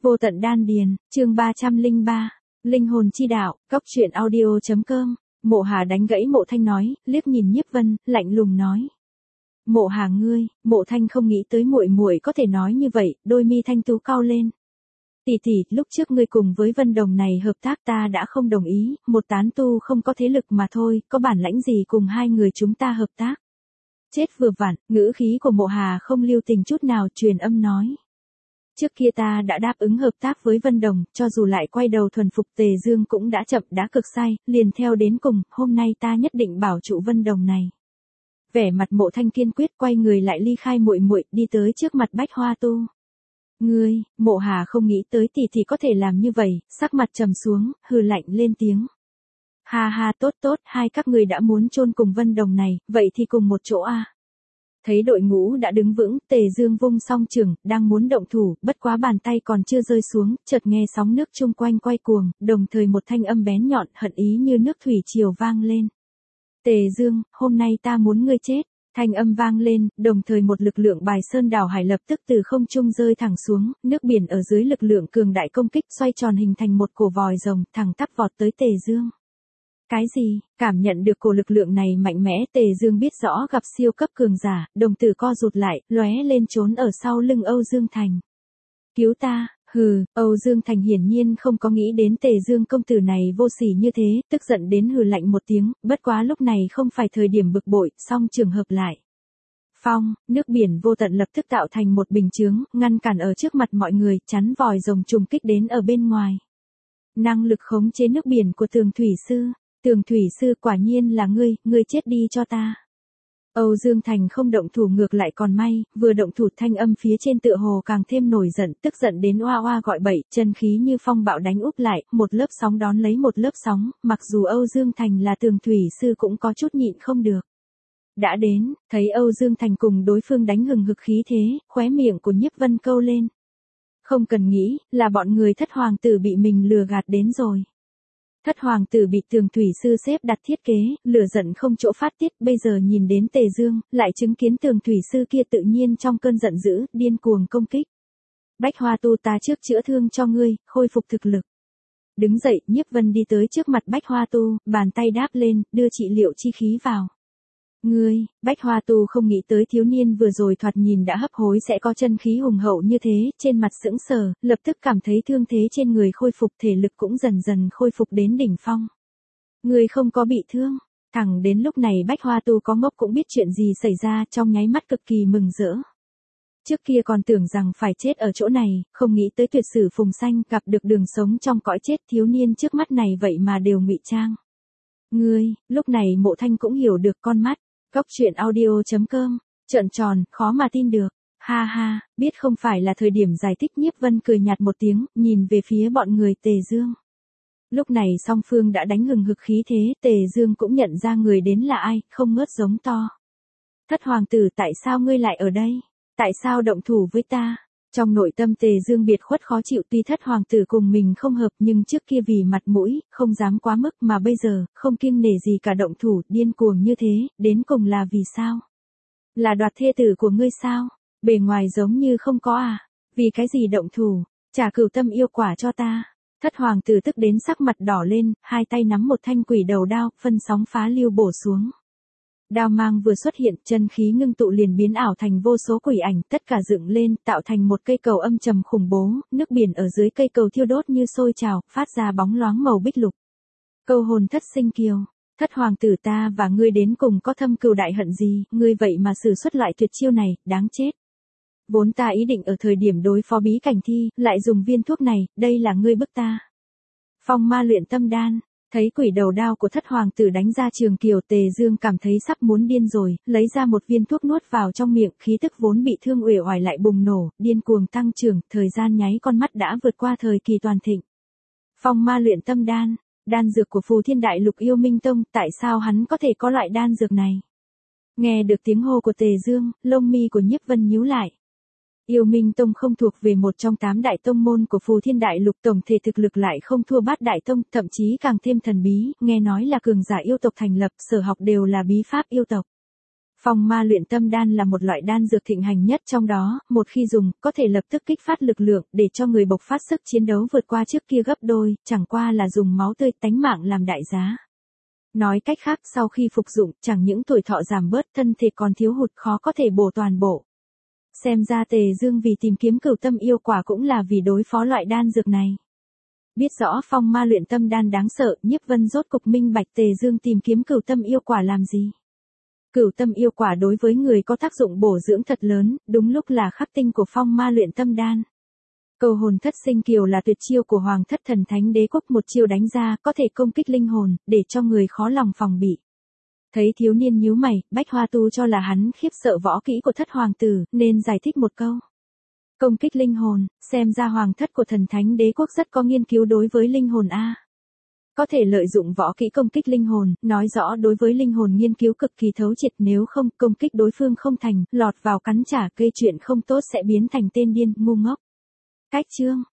Vô tận đan điền, chương 303, linh hồn chi đạo, góc truyện audio.com. Mộ Hà đánh gãy Mộ Thanh nói, liếc nhìn Nhiếp Vân, lạnh lùng nói: "Mộ Hà ngươi." Mộ Thanh không nghĩ tới muội muội có thể nói như vậy, đôi mi thanh tú cau lên. "Tỷ tỷ, lúc trước ngươi cùng với Vân Đồng này hợp tác ta đã không đồng ý, một tán tu không có thế lực mà thôi, có bản lãnh gì cùng hai người chúng ta hợp tác?" Chết vừa vặn, ngữ khí của Mộ Hà không lưu tình chút nào, truyền âm nói: "Trước kia ta đã đáp ứng hợp tác với Vân Đồng, cho dù lại quay đầu thuần phục Tề Dương cũng đã chậm đã cực sai, liền theo đến cùng, hôm nay ta nhất định bảo trụ Vân Đồng này." Vẻ mặt Mộ Thanh kiên quyết, quay người lại ly khai muội muội, đi tới trước mặt Bách Hoa Tu. "Ngươi." Mộ Hà không nghĩ tới tỷ tỷ có thể làm như vậy, sắc mặt trầm xuống, hừ lạnh lên tiếng: "Ha ha, tốt tốt, hai các ngươi đã muốn chôn cùng Vân Đồng này, vậy thì cùng một chỗ a." Thấy đội ngũ đã đứng vững, Tề Dương vung song trường, đang muốn động thủ, bất quá bàn tay còn chưa rơi xuống, chợt nghe sóng nước chung quanh quay cuồng, đồng thời một thanh âm bén nhọn, hận ý như nước thủy triều vang lên. "Tề Dương, hôm nay ta muốn ngươi chết." Thanh âm vang lên, đồng thời một lực lượng bài sơn đảo hải lập tức từ không trung rơi thẳng xuống, nước biển ở dưới lực lượng cường đại công kích xoay tròn hình thành một cổ vòi rồng, thẳng tắp vọt tới Tề Dương. Cái gì? Cảm nhận được cổ lực lượng này mạnh mẽ, Tề Dương biết rõ gặp siêu cấp cường giả, đồng tử co rụt lại, lóe lên trốn ở sau lưng Âu Dương Thành. "Cứu ta!" Hừ. Âu Dương Thành hiển nhiên không có nghĩ đến Tề Dương công tử này vô sỉ như thế, tức giận đến hừ lạnh một tiếng, bất quá lúc này không phải thời điểm bực bội, song trường hợp lại. Phong, nước biển vô tận lập tức tạo thành một bình chướng, ngăn cản ở trước mặt mọi người, chắn vòi rồng trùng kích đến ở bên ngoài. Năng lực khống chế nước biển của Tường Thủy Sư. "Tường Thủy Sư, quả nhiên là ngươi chết đi cho ta." Âu Dương Thành không động thủ ngược lại còn may, vừa động thủ thanh âm phía trên tựa hồ càng thêm nổi giận, tức giận đến oa oa gọi bậy, chân khí như phong bạo đánh úp lại, một lớp sóng đón lấy một lớp sóng, mặc dù Âu Dương Thành là Tường Thủy Sư cũng có chút nhịn không được. Đã đến, thấy Âu Dương Thành cùng đối phương đánh hừng hực khí thế, khóe miệng của Nhiếp Vân câu lên. Không cần nghĩ, là bọn người Thất Hoàng tử bị mình lừa gạt đến rồi. Thất Hoàng tử bị Tường Thủy Sư xếp đặt thiết kế, lửa giận không chỗ phát tiết, bây giờ nhìn đến Tề Dương, lại chứng kiến Tường Thủy Sư kia tự nhiên trong cơn giận dữ, điên cuồng công kích. "Bách Hoa Tu, ta trước chữa thương cho ngươi, khôi phục thực lực." Đứng dậy, Nhiếp Vân đi tới trước mặt Bách Hoa Tu, bàn tay đáp lên, đưa trị liệu chi khí vào. "Ngươi." Bách Hoa Tu không nghĩ tới thiếu niên vừa rồi thoạt nhìn đã hấp hối sẽ có chân khí hùng hậu như thế, trên mặt sững sờ, lập tức cảm thấy thương thế trên người khôi phục, thể lực cũng dần dần khôi phục đến đỉnh phong. "Ngươi không có bị thương." Thẳng đến lúc này Bách Hoa Tu có ngốc cũng biết chuyện gì xảy ra, trong nháy mắt cực kỳ mừng rỡ. Trước kia còn tưởng rằng phải chết ở chỗ này, không nghĩ tới tuyệt sử phùng xanh gặp được đường sống trong cõi chết, thiếu niên trước mắt này vậy mà đều ngụy trang. "Ngươi." Lúc này Mộ Thanh cũng hiểu được con mắt. Góc truyện audio.com, trợn tròn, khó mà tin được. "Ha ha, biết không phải là thời điểm giải thích." Nhiếp Vân cười nhạt một tiếng, nhìn về phía bọn người Tề Dương. Lúc này song phương đã đánh hừng hực khí thế, Tề Dương cũng nhận ra người đến là ai, không ngớt giống to. "Thất Hoàng tử, tại sao ngươi lại ở đây? Tại sao động thủ với ta?" Trong nội tâm Tề Dương biệt khuất khó chịu, tuy Thất Hoàng tử cùng mình không hợp nhưng trước kia vì mặt mũi, không dám quá mức, mà bây giờ, không kiêng nể gì cả động thủ, điên cuồng như thế, đến cùng là vì sao? Là đoạt thê tử của ngươi sao? Bề ngoài giống như không có à? Vì cái gì động thủ? Trả cửu tâm yêu quả cho ta. Thất Hoàng tử tức đến sắc mặt đỏ lên, hai tay nắm một thanh quỷ đầu đao, phân sóng phá lưu bổ xuống. Đao mang vừa xuất hiện, chân khí ngưng tụ liền biến ảo thành vô số quỷ ảnh, tất cả dựng lên, tạo thành một cây cầu âm trầm khủng bố, nước biển ở dưới cây cầu thiêu đốt như sôi trào, phát ra bóng loáng màu bích lục. "Câu hồn thất sinh kiều, Thất Hoàng tử, ta và ngươi đến cùng có thâm cừu đại hận gì, ngươi vậy mà sử xuất loại tuyệt chiêu này, đáng chết. Vốn ta ý định ở thời điểm đối phó bí cảnh thi, lại dùng viên thuốc này, đây là ngươi bức ta." Phong ma luyện tâm đan. Thấy quỷ đầu đao của Thất Hoàng tử đánh ra trường kiều, Tề Dương cảm thấy sắp muốn điên rồi, lấy ra một viên thuốc nuốt vào trong miệng, khí tức vốn bị thương uể oải lại bùng nổ, điên cuồng tăng trưởng, thời gian nháy con mắt đã vượt qua thời kỳ toàn thịnh. Phong ma luyện tâm đan, đan dược của Phù Thiên Đại Lục Yêu Minh Tông, tại sao hắn có thể có loại đan dược này? Nghe được tiếng hô của Tề Dương, lông mi của Nhiếp Vân nhíu lại. Yêu Minh Tông không thuộc về một trong 8 đại tông môn của Phù Thiên Đại Lục, tổng thể thực lực lại không thua Bát Đại Tông, thậm chí càng thêm thần bí, nghe nói là cường giả yêu tộc thành lập, sở học đều là bí pháp yêu tộc. Phong ma luyện tâm đan là một loại đan dược thịnh hành nhất trong đó, một khi dùng, có thể lập tức kích phát lực lượng, để cho người bộc phát sức chiến đấu vượt qua trước kia gấp đôi, chẳng qua là dùng máu tươi tánh mạng làm đại giá. Nói cách khác, sau khi phục dụng, chẳng những tuổi thọ giảm bớt, thân thể còn thiếu hụt khó có thể bổ toàn bộ. Xem ra Tề Dương vì tìm kiếm cửu tâm yêu quả cũng là vì đối phó loại đan dược này. Biết rõ phong ma luyện tâm đan đáng sợ, Nhiếp Vân rốt cục minh bạch Tề Dương tìm kiếm cửu tâm yêu quả làm gì. Cửu tâm yêu quả đối với người có tác dụng bổ dưỡng thật lớn, đúng lúc là khắc tinh của phong ma luyện tâm đan. Cầu hồn thất sinh kiều là tuyệt chiêu của Hoàng thất thần thánh đế quốc, một chiêu đánh ra có thể công kích linh hồn, để cho người khó lòng phòng bị. Thấy thiếu niên nhíu mày, Bách Hoa Tu cho là hắn khiếp sợ võ kỹ của thất hoàng tử, nên giải thích một câu. Công kích linh hồn, xem ra Hoàng thất của thần thánh đế quốc rất có nghiên cứu đối với linh hồn a. Có thể lợi dụng võ kỹ công kích linh hồn, nói rõ đối với linh hồn nghiên cứu cực kỳ thấu triệt, nếu không công kích đối phương không thành, lọt vào cắn trả gây chuyện không tốt sẽ biến thành tên điên, ngu ngốc. Cách chương